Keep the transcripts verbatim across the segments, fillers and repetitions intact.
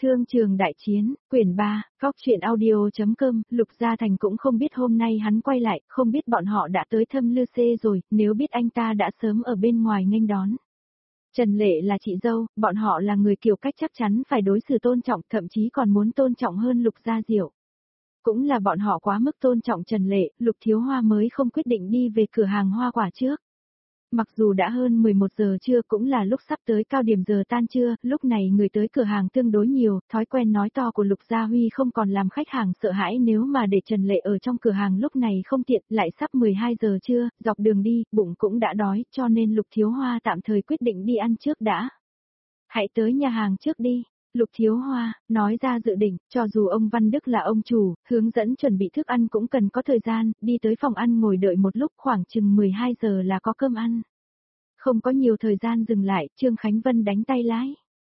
Thương trường đại chiến, quyển ba, góc truyện audio.com, Lục Gia Thành cũng không biết hôm nay hắn quay lại, không biết bọn họ đã tới Thâm Lư Xê rồi, nếu biết anh ta đã sớm ở bên ngoài nghênh đón. Trần Lệ là chị dâu, bọn họ là người kiểu cách chắc chắn phải đối xử tôn trọng, thậm chí còn muốn tôn trọng hơn Lục Gia Diệu. Cũng là bọn họ quá mức tôn trọng Trần Lệ, Lục Thiếu Hoa mới không quyết định đi về cửa hàng hoa quả trước. Mặc dù đã hơn mười một giờ trưa cũng là lúc sắp tới cao điểm giờ tan trưa, lúc này người tới cửa hàng tương đối nhiều, thói quen nói to của Lục Gia Huy không còn làm khách hàng sợ hãi nếu mà để Trần Lệ ở trong cửa hàng lúc này không tiện, lại sắp mười hai giờ trưa, dọc đường đi, bụng cũng đã đói, cho nên Lục Thiếu Hoa tạm thời quyết định đi ăn trước đã. Hãy tới nhà hàng trước đi. Lục Thiếu Hoa, nói ra dự định, cho dù ông Văn Đức là ông chủ, hướng dẫn chuẩn bị thức ăn cũng cần có thời gian, đi tới phòng ăn ngồi đợi một lúc khoảng chừng mười hai giờ là có cơm ăn. Không có nhiều thời gian dừng lại, Trương Khánh Vân đánh tay lái.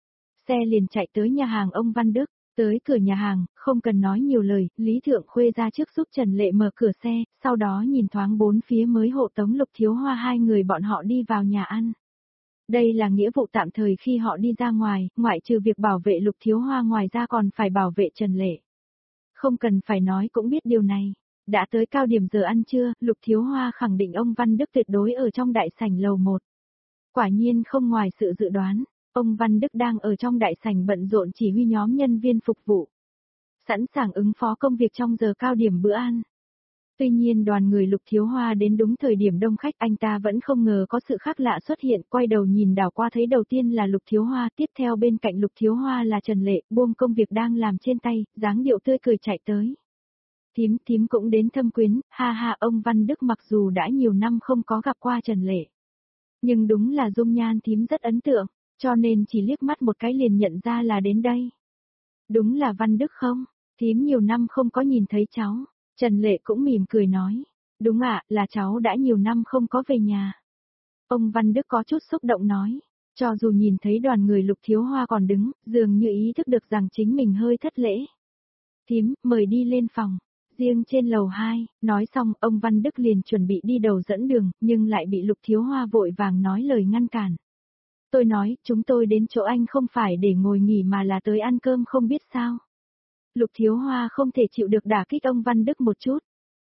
Xe liền chạy tới nhà hàng ông Văn Đức, tới cửa nhà hàng, không cần nói nhiều lời, Lý Thượng Khuê ra trước giúp Trần Lệ mở cửa xe, sau đó nhìn thoáng bốn phía mới hộ tống Lục Thiếu Hoa hai người bọn họ đi vào nhà ăn. Đây là nghĩa vụ tạm thời khi họ đi ra ngoài, ngoại trừ việc bảo vệ Lục Thiếu Hoa ngoài ra còn phải bảo vệ Trần Lệ. Không cần phải nói cũng biết điều này. Đã tới cao điểm giờ ăn trưa, Lục Thiếu Hoa khẳng định ông Văn Đức tuyệt đối ở trong đại sảnh lầu một. Quả nhiên không ngoài sự dự đoán, ông Văn Đức đang ở trong đại sảnh bận rộn chỉ huy nhóm nhân viên phục vụ. Sẵn sàng ứng phó công việc trong giờ cao điểm bữa ăn. Tuy nhiên đoàn người Lục Thiếu Hoa đến đúng thời điểm đông khách, anh ta vẫn không ngờ có sự khác lạ xuất hiện, quay đầu nhìn đảo qua thấy đầu tiên là Lục Thiếu Hoa, tiếp theo bên cạnh Lục Thiếu Hoa là Trần Lệ, buông công việc đang làm trên tay, dáng điệu tươi cười chạy tới. Thím, thím cũng đến thâm quyến, ha ha, ông Văn Đức mặc dù đã nhiều năm không có gặp qua Trần Lệ. Nhưng đúng là dung nhan thím rất ấn tượng, cho nên chỉ liếc mắt một cái liền nhận ra là đến đây. Đúng là Văn Đức không? Thím nhiều năm không có nhìn thấy cháu. Trần Lệ cũng mỉm cười nói. Đúng ạ, là cháu đã nhiều năm không có về nhà. Ông Văn Đức có chút xúc động nói. Cho dù nhìn thấy đoàn người Lục Thiếu Hoa còn đứng, dường như ý thức được rằng chính mình hơi thất lễ. Thím, mời đi lên phòng. Riêng trên lầu hai, nói xong, ông Văn Đức liền chuẩn bị đi đầu dẫn đường, nhưng lại bị Lục Thiếu Hoa vội vàng nói lời ngăn cản. Tôi nói, chúng tôi đến chỗ anh không phải để ngồi nghỉ mà là tới ăn cơm không biết sao. Lục Thiếu Hoa không thể chịu được đả kích ông Văn Đức một chút.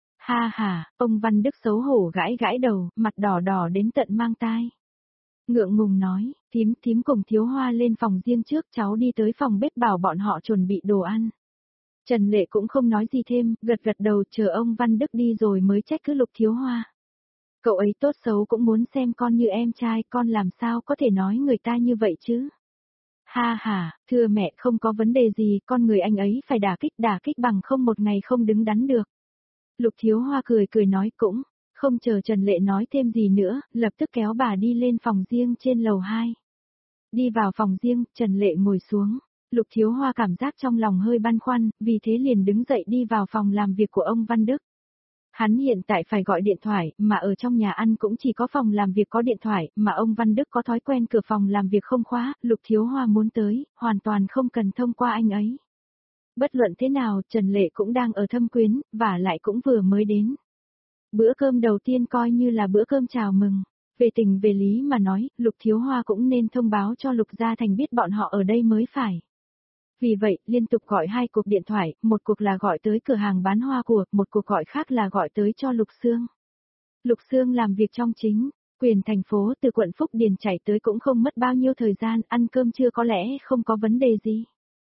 Ha ha, ông Văn Đức xấu hổ gãi gãi đầu, mặt đỏ đỏ đến tận mang tai. Ngượng ngùng nói, thím thím cùng Thiếu Hoa lên phòng riêng trước, cháu đi tới phòng bếp bảo bọn họ chuẩn bị đồ ăn. Trần Lệ cũng không nói gì thêm, gật gật đầu chờ ông Văn Đức đi rồi mới trách cứ Lục Thiếu Hoa. Cậu ấy tốt xấu cũng muốn xem con như em trai, con làm sao có thể nói người ta như vậy chứ? Ha ha, thưa mẹ không có vấn đề gì, con người anh ấy phải đả kích đả kích bằng không một ngày không đứng đắn được. Lục Thiếu Hoa cười cười nói cũng, không chờ Trần Lệ nói thêm gì nữa, lập tức kéo bà đi lên phòng riêng trên lầu hai. Đi vào phòng riêng, Trần Lệ ngồi xuống. Lục Thiếu Hoa cảm giác trong lòng hơi băn khoăn, vì thế liền đứng dậy đi vào phòng làm việc của ông Văn Đức. Hắn hiện tại phải gọi điện thoại, mà ở trong nhà ăn cũng chỉ có phòng làm việc có điện thoại, mà ông Văn Đức có thói quen cửa phòng làm việc không khóa, Lục Thiếu Hoa muốn tới, hoàn toàn không cần thông qua anh ấy. Bất luận thế nào, Trần Lệ cũng đang ở Thâm Quyến, và lại cũng vừa mới đến. Bữa cơm đầu tiên coi như là bữa cơm chào mừng. Về tình về lý mà nói, Lục Thiếu Hoa cũng nên thông báo cho Lục Gia Thành biết bọn họ ở đây mới phải. Vì vậy, liên tục gọi hai cuộc điện thoại, một cuộc là gọi tới cửa hàng bán hoa của, một cuộc gọi khác là gọi tới cho Lục Sương. Lục Sương làm việc trong chính, quyền thành phố từ quận Phúc Điền chạy tới cũng không mất bao nhiêu thời gian, ăn cơm trưa có lẽ không có vấn đề gì.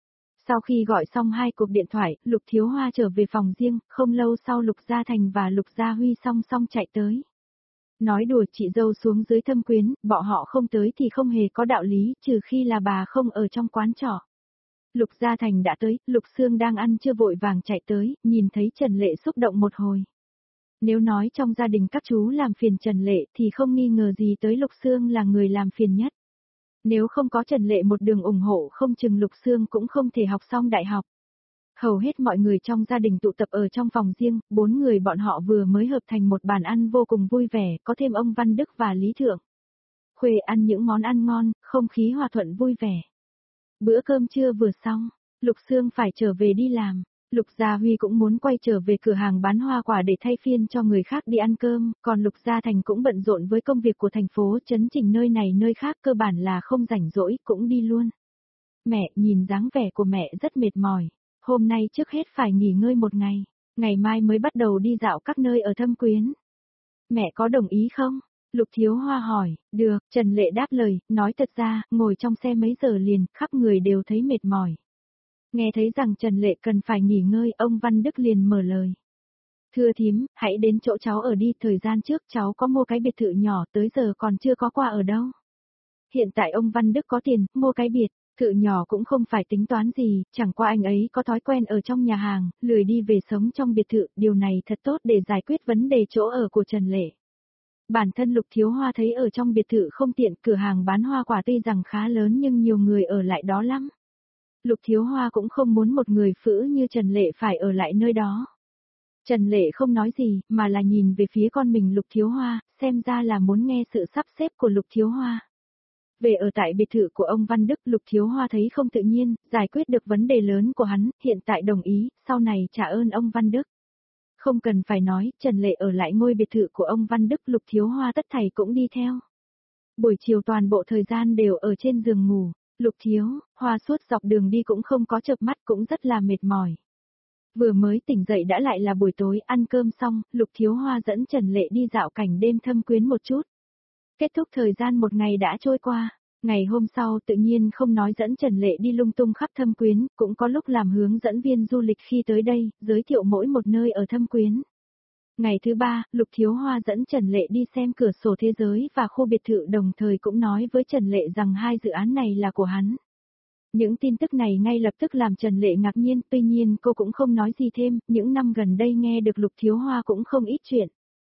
Sau khi gọi xong hai cuộc điện thoại, Lục Thiếu Hoa trở về phòng riêng, không lâu sau Lục Gia Thành và Lục Gia Huy song song chạy tới. Nói đùa chị dâu xuống dưới Thâm Quyến, bọn họ không tới thì không hề có đạo lý, trừ khi là bà không ở trong quán trọ. Lục Gia Thành đã tới, Lục Sương đang ăn chưa vội vàng chạy tới, nhìn thấy Trần Lệ xúc động một hồi. Nếu nói trong gia đình các chú làm phiền Trần Lệ thì không nghi ngờ gì tới Lục Sương là người làm phiền nhất. Nếu không có Trần Lệ một đường ủng hộ không chừng Lục Sương cũng không thể học xong đại học. Hầu hết mọi người trong gia đình tụ tập ở trong phòng riêng, bốn người bọn họ vừa mới hợp thành một bàn ăn vô cùng vui vẻ, có thêm ông Văn Đức và Lý Thượng Khuê ăn những món ăn ngon, không khí hòa thuận vui vẻ. Bữa cơm trưa vừa xong, Lục Sương phải trở về đi làm. Lục Gia Huy cũng muốn quay trở về cửa hàng bán hoa quả để thay phiên cho người khác đi ăn cơm, còn Lục Gia Thành cũng bận rộn với công việc của thành phố chấn chỉnh nơi này nơi khác cơ bản là không rảnh rỗi cũng đi luôn. Mẹ, nhìn dáng vẻ của mẹ rất mệt mỏi. Hôm nay trước hết phải nghỉ ngơi một ngày, ngày mai mới bắt đầu đi dạo các nơi ở Thâm Quyến. Mẹ có đồng ý không? Lục Thiếu Hoa hỏi. Được, Trần Lệ đáp lời, nói thật ra, ngồi trong xe mấy giờ liền, khắp người đều thấy mệt mỏi. Nghe thấy rằng Trần Lệ cần phải nghỉ ngơi, ông Văn Đức liền mở lời. Thưa thím, hãy đến chỗ cháu ở đi, thời gian trước cháu có mua cái biệt thự nhỏ, tới giờ còn chưa có qua ở đâu. Hiện tại ông Văn Đức có tiền, mua cái biệt thự nhỏ cũng không phải tính toán gì, chẳng qua anh ấy có thói quen ở trong nhà hàng, lười đi về sống trong biệt thự, điều này thật tốt để giải quyết vấn đề chỗ ở của Trần Lệ. Bản thân Lục Thiếu Hoa thấy ở trong biệt thự không tiện, cửa hàng bán hoa quả tuy rằng khá lớn nhưng nhiều người ở lại đó lắm. Lục Thiếu Hoa cũng không muốn một người phữ như Trần Lệ phải ở lại nơi đó. Trần Lệ không nói gì, mà là nhìn về phía con mình Lục Thiếu Hoa, xem ra là muốn nghe sự sắp xếp của Lục Thiếu Hoa. Về ở tại biệt thự của ông Văn Đức, Lục Thiếu Hoa thấy không tự nhiên, giải quyết được vấn đề lớn của hắn, hiện tại đồng ý, sau này trả ơn ông Văn Đức. Không cần phải nói, Trần Lệ ở lại ngôi biệt thự của ông Văn Đức, Lục Thiếu Hoa tất thảy cũng đi theo. Buổi chiều toàn bộ thời gian đều ở trên giường ngủ, Lục Thiếu Hoa suốt dọc đường đi cũng không có chợp mắt, cũng rất là mệt mỏi. Vừa mới tỉnh dậy đã lại là buổi tối, ăn cơm xong, Lục Thiếu Hoa dẫn Trần Lệ đi dạo cảnh đêm Thâm Quyến một chút. Kết thúc thời gian một ngày đã trôi qua, ngày hôm sau tự nhiên không nói dẫn Trần Lệ đi lung tung khắp Thâm Quyến, cũng có lúc làm hướng dẫn viên du lịch khi tới đây, giới thiệu mỗi một nơi ở Thâm Quyến. Ngày thứ ba, Lục Thiếu Hoa dẫn Trần Lệ đi xem cửa sổ thế giới và khu biệt thự, đồng thời cũng nói với Trần Lệ rằng hai dự án này là của hắn. Những tin tức này ngay lập tức làm Trần Lệ ngạc nhiên, tuy nhiên cô cũng không nói gì thêm, những năm gần đây nghe được Lục Thiếu Hoa cũng không ít chuyện.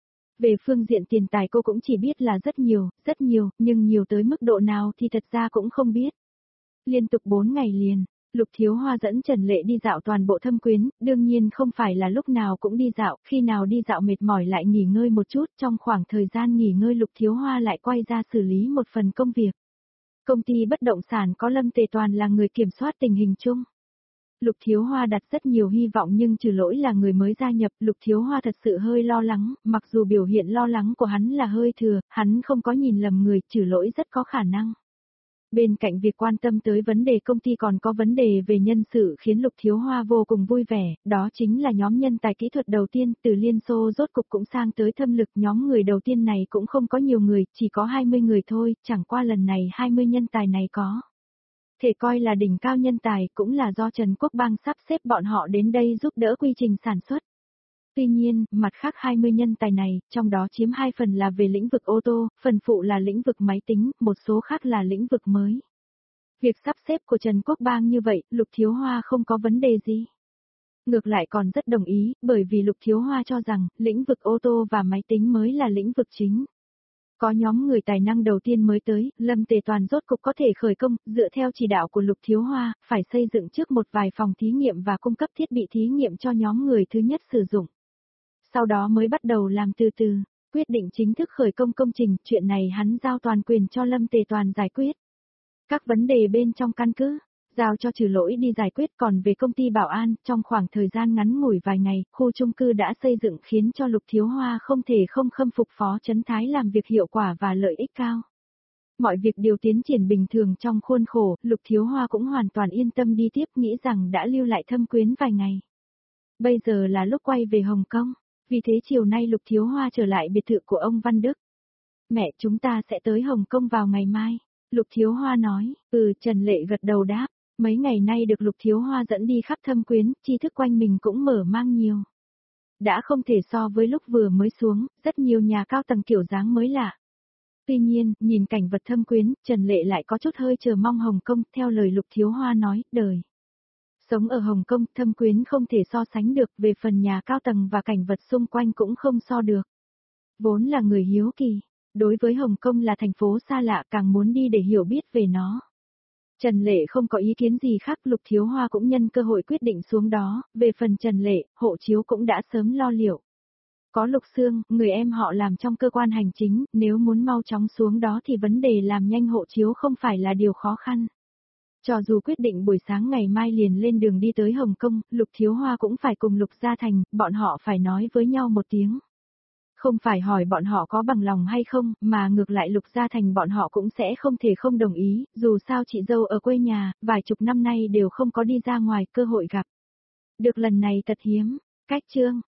Về phương diện tiền tài cô cũng chỉ biết là rất nhiều, rất nhiều, nhưng nhiều tới mức độ nào thì thật ra cũng không biết. Liên tục bốn ngày liền, Lục Thiếu Hoa dẫn Trần Lệ đi dạo toàn bộ Thâm Quyến, đương nhiên không phải là lúc nào cũng đi dạo, khi nào đi dạo mệt mỏi lại nghỉ ngơi một chút, trong khoảng thời gian nghỉ ngơi Lục Thiếu Hoa lại quay ra xử lý một phần công việc. Công ty bất động sản có Lâm Tề Toàn là người kiểm soát tình hình chung. Lục Thiếu Hoa đặt rất nhiều hy vọng nhưng trừ lỗi là người mới gia nhập, Lục Thiếu Hoa thật sự hơi lo lắng, mặc dù biểu hiện lo lắng của hắn là hơi thừa, hắn không có nhìn lầm người, trừ lỗi rất có khả năng. Bên cạnh việc quan tâm tới vấn đề công ty còn có vấn đề về nhân sự khiến Lục Thiếu Hoa vô cùng vui vẻ, đó chính là nhóm nhân tài kỹ thuật đầu tiên từ Liên Xô rốt cục cũng sang tới Thâm Lực. Nhóm người đầu tiên này cũng không có nhiều người, chỉ có hai mươi người thôi, chẳng qua lần này hai mươi nhân tài này có thể coi là đỉnh cao nhân tài, cũng là do Trần Quốc Bang sắp xếp bọn họ đến đây giúp đỡ quy trình sản xuất. Tuy nhiên, mặt khác hai mươi nhân tài này, trong đó chiếm hai phần là về lĩnh vực ô tô, phần phụ là lĩnh vực máy tính, một số khác là lĩnh vực mới. Việc sắp xếp của Trần Quốc Bang như vậy, Lục Thiếu Hoa không có vấn đề gì. Ngược lại còn rất đồng ý, bởi vì Lục Thiếu Hoa cho rằng, lĩnh vực ô tô và máy tính mới là lĩnh vực chính. Có nhóm người tài năng đầu tiên mới tới, Lâm Tề Toàn rốt cục có thể khởi công, dựa theo chỉ đạo của Lục Thiếu Hoa, phải xây dựng trước một vài phòng thí nghiệm và cung cấp thiết bị thí nghiệm cho nhóm người thứ nhất sử dụng. Sau đó mới bắt đầu làm từ từ, quyết định chính thức khởi công công trình, chuyện này hắn giao toàn quyền cho Lâm Tề Toàn giải quyết. Các vấn đề bên trong căn cứ, giao cho Trừ Lỗi đi giải quyết, còn về công ty bảo an, trong khoảng thời gian ngắn ngủi vài ngày, khu chung cư đã xây dựng khiến cho Lục Thiếu Hoa không thể không khâm phục Phó Trấn Thái làm việc hiệu quả và lợi ích cao. Mọi việc đều tiến triển bình thường trong khuôn khổ, Lục Thiếu Hoa cũng hoàn toàn yên tâm đi tiếp, nghĩ rằng đã lưu lại Thâm Quyến vài ngày. Bây giờ là lúc quay về Hồng Kông, vì thế chiều nay Lục Thiếu Hoa trở lại biệt thự của ông Văn Đức. Mẹ, chúng ta sẽ tới Hồng Kông vào ngày mai. Lục Thiếu Hoa nói. Ừ, Trần Lệ gật đầu đáp. Mấy ngày nay được Lục Thiếu Hoa dẫn đi khắp Thâm Quyến, tri thức quanh mình cũng mở mang nhiều. Đã không thể so với lúc vừa mới xuống, rất nhiều nhà cao tầng kiểu dáng mới lạ. Tuy nhiên, nhìn cảnh vật Thâm Quyến, Trần Lệ lại có chút hơi chờ mong Hồng Kông, theo lời Lục Thiếu Hoa nói, đời sống ở Hồng Kông, Thâm Quyến không thể so sánh được, về phần nhà cao tầng và cảnh vật xung quanh cũng không so được. Vốn là người hiếu kỳ, đối với Hồng Kông là thành phố xa lạ, càng muốn đi để hiểu biết về nó. Trần Lệ không có ý kiến gì khác, Lục Thiếu Hoa cũng nhân cơ hội quyết định xuống đó, về phần Trần Lệ, hộ chiếu cũng đã sớm lo liệu. Có Lục Sương, người em họ làm trong cơ quan hành chính, nếu muốn mau chóng xuống đó thì vấn đề làm nhanh hộ chiếu không phải là điều khó khăn. Cho dù quyết định buổi sáng ngày mai liền lên đường đi tới Hồng Kông, Lục Thiếu Hoa cũng phải cùng Lục Gia Thành, bọn họ phải nói với nhau một tiếng. Không phải hỏi bọn họ có bằng lòng hay không, mà ngược lại Lục Gia Thành bọn họ cũng sẽ không thể không đồng ý, dù sao chị dâu ở quê nhà, vài chục năm nay đều không có đi ra ngoài cơ hội gặp. Được lần này thật hiếm, cách chương.